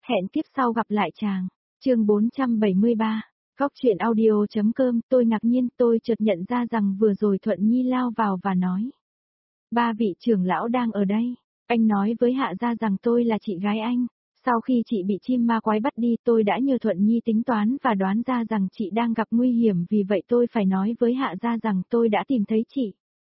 Hẹn kiếp sau gặp lại chàng. Chương 473. Góc truyện audio.com. Tôi ngạc nhiên, tôi chợt nhận ra rằng vừa rồi Thuận Nhi lao vào và nói: "Ba vị trưởng lão đang ở đây. Anh nói với Hạ gia rằng tôi là chị gái anh. Sau khi chị bị chim ma quái bắt đi, tôi đã nhờ Thuận Nhi tính toán và đoán ra rằng chị đang gặp nguy hiểm, vì vậy tôi phải nói với Hạ gia rằng tôi đã tìm thấy chị."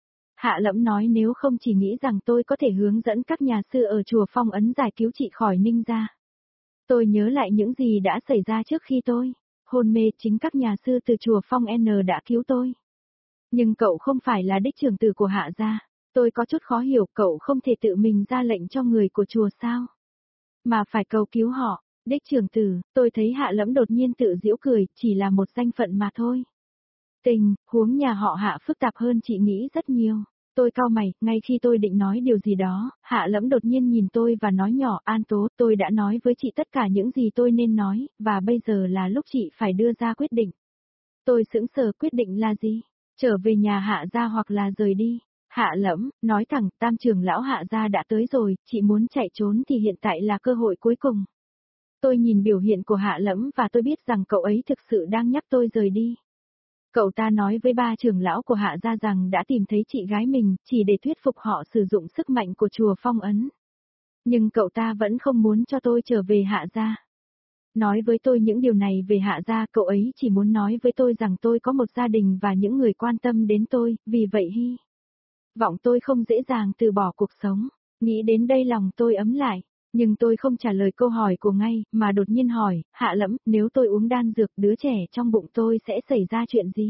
Hạ Lẫm nói nếu không chỉ nghĩ rằng tôi có thể hướng dẫn các nhà sư ở chùa Phong Ấn giải cứu chị khỏi Ninh gia. Tôi nhớ lại những gì đã xảy ra trước khi tôi hôn mê, chính các nhà sư từ chùa Phong N đã cứu tôi. Nhưng cậu không phải là đích trưởng tử của Hạ gia. Tôi có chút khó hiểu, cậu không thể tự mình ra lệnh cho người của chùa sao? Mà phải cầu cứu họ. Đích trưởng tử, tôi thấy Hạ Lẫm đột nhiên tự giễu cười, chỉ là một danh phận mà thôi. Tình huống nhà họ Hạ phức tạp hơn chị nghĩ rất nhiều. Tôi cau mày, ngay khi tôi định nói điều gì đó, Hạ Lẫm đột nhiên nhìn tôi và nói nhỏ: "An Tố, tôi đã nói với chị tất cả những gì tôi nên nói, và bây giờ là lúc chị phải đưa ra quyết định." Tôi sững sờ, quyết định là gì? Trở về nhà Hạ gia hoặc là rời đi? Hạ Lẫm nói thẳng: "Tam trưởng lão Hạ gia đã tới rồi, chị muốn chạy trốn thì hiện tại là cơ hội cuối cùng." Tôi nhìn biểu hiện của Hạ Lẫm và tôi biết rằng cậu ấy thực sự đang nhắc tôi rời đi. Cậu ta nói với ba trưởng lão của Hạ gia rằng đã tìm thấy chị gái mình, chỉ để thuyết phục họ sử dụng sức mạnh của chùa Phong Ấn. Nhưng cậu ta vẫn không muốn cho tôi trở về Hạ gia. Nói với tôi những điều này về Hạ gia, cậu ấy chỉ muốn nói với tôi rằng tôi có một gia đình và những người quan tâm đến tôi, vì vậy hy vọng tôi không dễ dàng từ bỏ cuộc sống. Nghĩ đến đây lòng tôi ấm lại, nhưng tôi không trả lời câu hỏi của ngay, mà đột nhiên hỏi: "Hạ Lẫm, nếu tôi uống đan dược, đứa trẻ trong bụng tôi sẽ xảy ra chuyện gì?"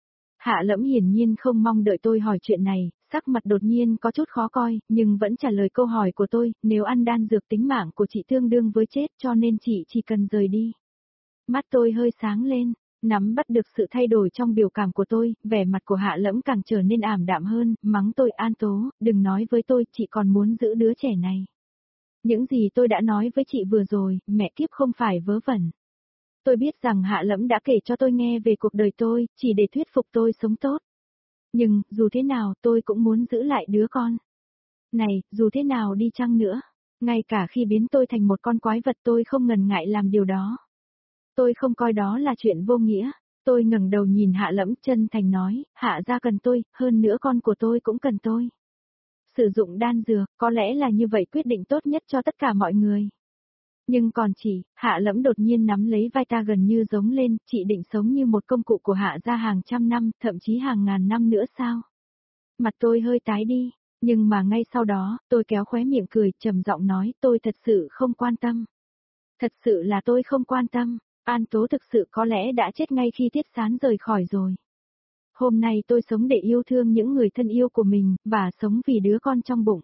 Hạ Lẫm hiển nhiên không mong đợi tôi hỏi chuyện này, sắc mặt đột nhiên có chút khó coi, nhưng vẫn trả lời câu hỏi của tôi: "Nếu ăn đan dược tính mạng của chị tương đương với chết, cho nên chị chỉ cần rời đi." Mắt tôi hơi sáng lên, nắm bắt được sự thay đổi trong biểu cảm của tôi, vẻ mặt của Hạ Lẫm càng trở nên ảm đạm hơn, mắng tôi: "An Tố, đừng nói với tôi, chị còn muốn giữ đứa trẻ này. Những gì tôi đã nói với chị vừa rồi, mẹ kiếp không phải vớ vẩn." Tôi biết rằng Hạ Lẫm đã kể cho tôi nghe về cuộc đời tôi, chỉ để thuyết phục tôi sống tốt. Nhưng, dù thế nào, tôi cũng muốn giữ lại đứa con này, dù thế nào đi chăng nữa. Ngay cả khi biến tôi thành một con quái vật, tôi không ngần ngại làm điều đó. Tôi không coi đó là chuyện vô nghĩa. Tôi ngẩng đầu nhìn Hạ Lẫm, chân thành nói: "Hạ gia cần tôi, hơn nữa con của tôi cũng cần tôi. Sử dụng đan dược, có lẽ là như vậy quyết định tốt nhất cho tất cả mọi người." Nhưng còn chị, Hạ Lẫm đột nhiên nắm lấy vai ta gần như giống lên: "Chị định sống như một công cụ của Hạ gia hàng trăm năm, thậm chí hàng ngàn năm nữa sao?" Mặt tôi hơi tái đi, nhưng mà ngay sau đó, tôi kéo khóe miệng cười, trầm giọng nói: "Tôi thật sự không quan tâm. Thật sự là tôi không quan tâm. An Tố thực sự có lẽ đã chết ngay khi Tiết Sán rời khỏi rồi. Hôm nay tôi sống để yêu thương những người thân yêu của mình, và sống vì đứa con trong bụng.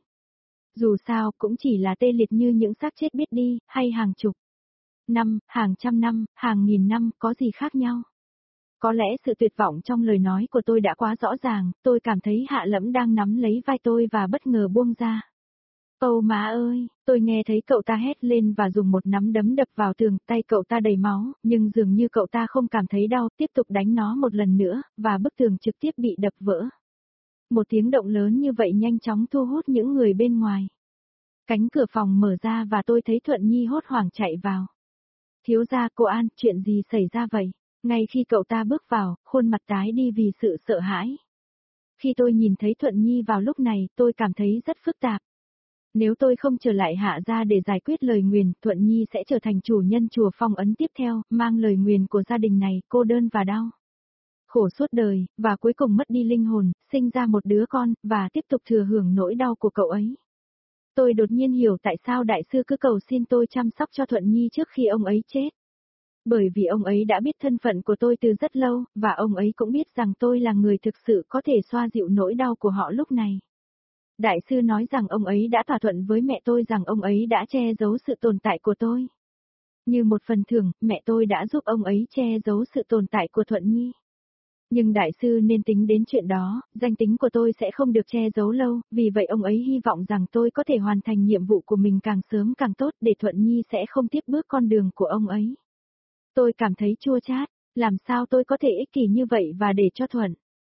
Dù sao, cũng chỉ là tê liệt như những xác chết biết đi, hay hàng chục năm, hàng trăm năm, hàng nghìn năm, có gì khác nhau." Có lẽ sự tuyệt vọng trong lời nói của tôi đã quá rõ ràng, tôi cảm thấy Hạ Lẫm đang nắm lấy vai tôi và bất ngờ buông ra. "Âu má ơi!" Tôi nghe thấy cậu ta hét lên và dùng một nắm đấm đập vào tường, tay cậu ta đầy máu, nhưng dường như cậu ta không cảm thấy đau, tiếp tục đánh nó một lần nữa, và bức tường trực tiếp bị đập vỡ. Một tiếng động lớn như vậy nhanh chóng thu hút những người bên ngoài. Cánh cửa phòng mở ra và tôi thấy Thuận Nhi hốt hoảng chạy vào. "Thiếu gia, cô An, chuyện gì xảy ra vậy?" Ngay khi cậu ta bước vào, khuôn mặt tái đi vì sự sợ hãi. Khi tôi nhìn thấy Thuận Nhi vào lúc này, tôi cảm thấy rất phức tạp. Nếu tôi không trở lại Hạ gia để giải quyết lời nguyền, Thuận Nhi sẽ trở thành chủ nhân chùa Phong Ấn tiếp theo, mang lời nguyền của gia đình này, cô đơn và đau khổ suốt đời, và cuối cùng mất đi linh hồn, sinh ra một đứa con, và tiếp tục thừa hưởng nỗi đau của cậu ấy. Tôi đột nhiên hiểu tại sao đại sư cứ cầu xin tôi chăm sóc cho Thuận Nhi trước khi ông ấy chết. Bởi vì ông ấy đã biết thân phận của tôi từ rất lâu, và ông ấy cũng biết rằng tôi là người thực sự có thể xoa dịu nỗi đau của họ lúc này. Đại sư nói rằng ông ấy đã thỏa thuận với mẹ tôi rằng ông ấy đã che giấu sự tồn tại của tôi. Như một phần thưởng, mẹ tôi đã giúp ông ấy che giấu sự tồn tại của Thuận Nhi. Nhưng đại sư nên tính đến chuyện đó, danh tính của tôi sẽ không được che giấu lâu, vì vậy ông ấy hy vọng rằng tôi có thể hoàn thành nhiệm vụ của mình càng sớm càng tốt, để Thuận Nhi sẽ không tiếp bước con đường của ông ấy. Tôi cảm thấy chua chát, làm sao tôi có thể ích kỷ như vậy và để cho Thuận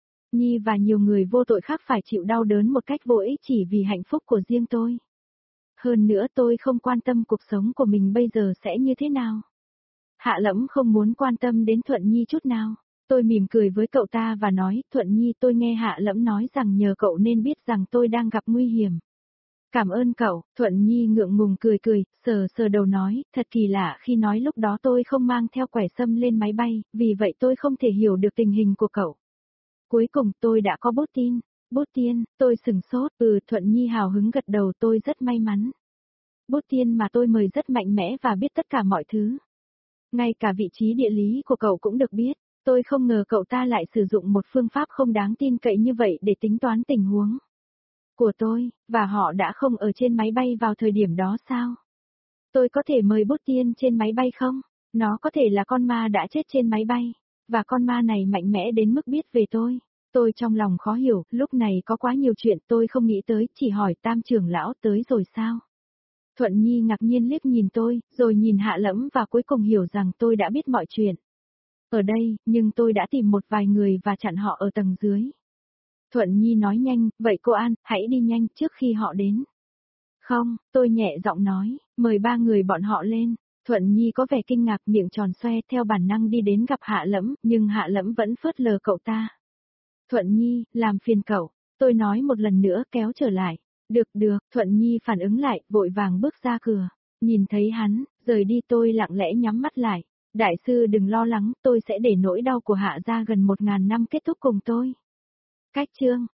Nhi và nhiều người vô tội khác phải chịu đau đớn một cách vô ích chỉ vì hạnh phúc của riêng tôi. Hơn nữa tôi không quan tâm cuộc sống của mình bây giờ sẽ như thế nào. Hạ Lẫm không muốn quan tâm đến Thuận Nhi chút nào. Tôi mỉm cười với cậu ta và nói, Thuận Nhi tôi nghe Hạ Lẫm nói rằng nhờ cậu nên biết rằng tôi đang gặp nguy hiểm. Cảm ơn cậu, Thuận Nhi ngượng ngùng cười cười, sờ sờ đầu nói, thật kỳ lạ khi nói lúc đó tôi không mang theo quẻ sâm lên máy bay, vì vậy tôi không thể hiểu được tình hình của cậu. Cuối cùng tôi đã có bút tin. Bút tiên, tôi sừng sốt, Thuận Nhi hào hứng gật đầu tôi rất may mắn. Bút tiên mà tôi mời rất mạnh mẽ và biết tất cả mọi thứ. Ngay cả vị trí địa lý của cậu cũng được biết, tôi không ngờ cậu ta lại sử dụng một phương pháp không đáng tin cậy như vậy để tính toán tình huống của tôi, và họ đã không ở trên máy bay vào thời điểm đó sao? Tôi có thể mời bút tiên trên máy bay không? Nó có thể là con ma đã chết trên máy bay, và con ma này mạnh mẽ đến mức biết về tôi. Tôi trong lòng khó hiểu, lúc này có quá nhiều chuyện tôi không nghĩ tới, chỉ hỏi Tam trưởng lão tới rồi sao? Thuận Nhi ngạc nhiên liếc nhìn tôi, rồi nhìn Hạ Lẫm và cuối cùng hiểu rằng tôi đã biết mọi chuyện. Ở đây, nhưng tôi đã tìm một vài người và chặn họ ở tầng dưới. Thuận Nhi nói nhanh, vậy cô An, hãy đi nhanh trước khi họ đến. Không, tôi nhẹ giọng nói, mời ba người bọn họ lên. Thuận Nhi có vẻ kinh ngạc miệng tròn xoe theo bản năng đi đến gặp Hạ Lẫm, nhưng Hạ Lẫm vẫn phớt lờ cậu ta. Thuận Nhi, làm phiền cậu, tôi nói một lần nữa kéo trở lại. Được, Thuận Nhi phản ứng lại, vội vàng bước ra cửa. Nhìn thấy hắn, rời đi tôi lặng lẽ nhắm mắt lại. Đại sư đừng lo lắng, tôi sẽ để nỗi đau của Hạ gia gần 1000 năm kết thúc cùng tôi. Cách chương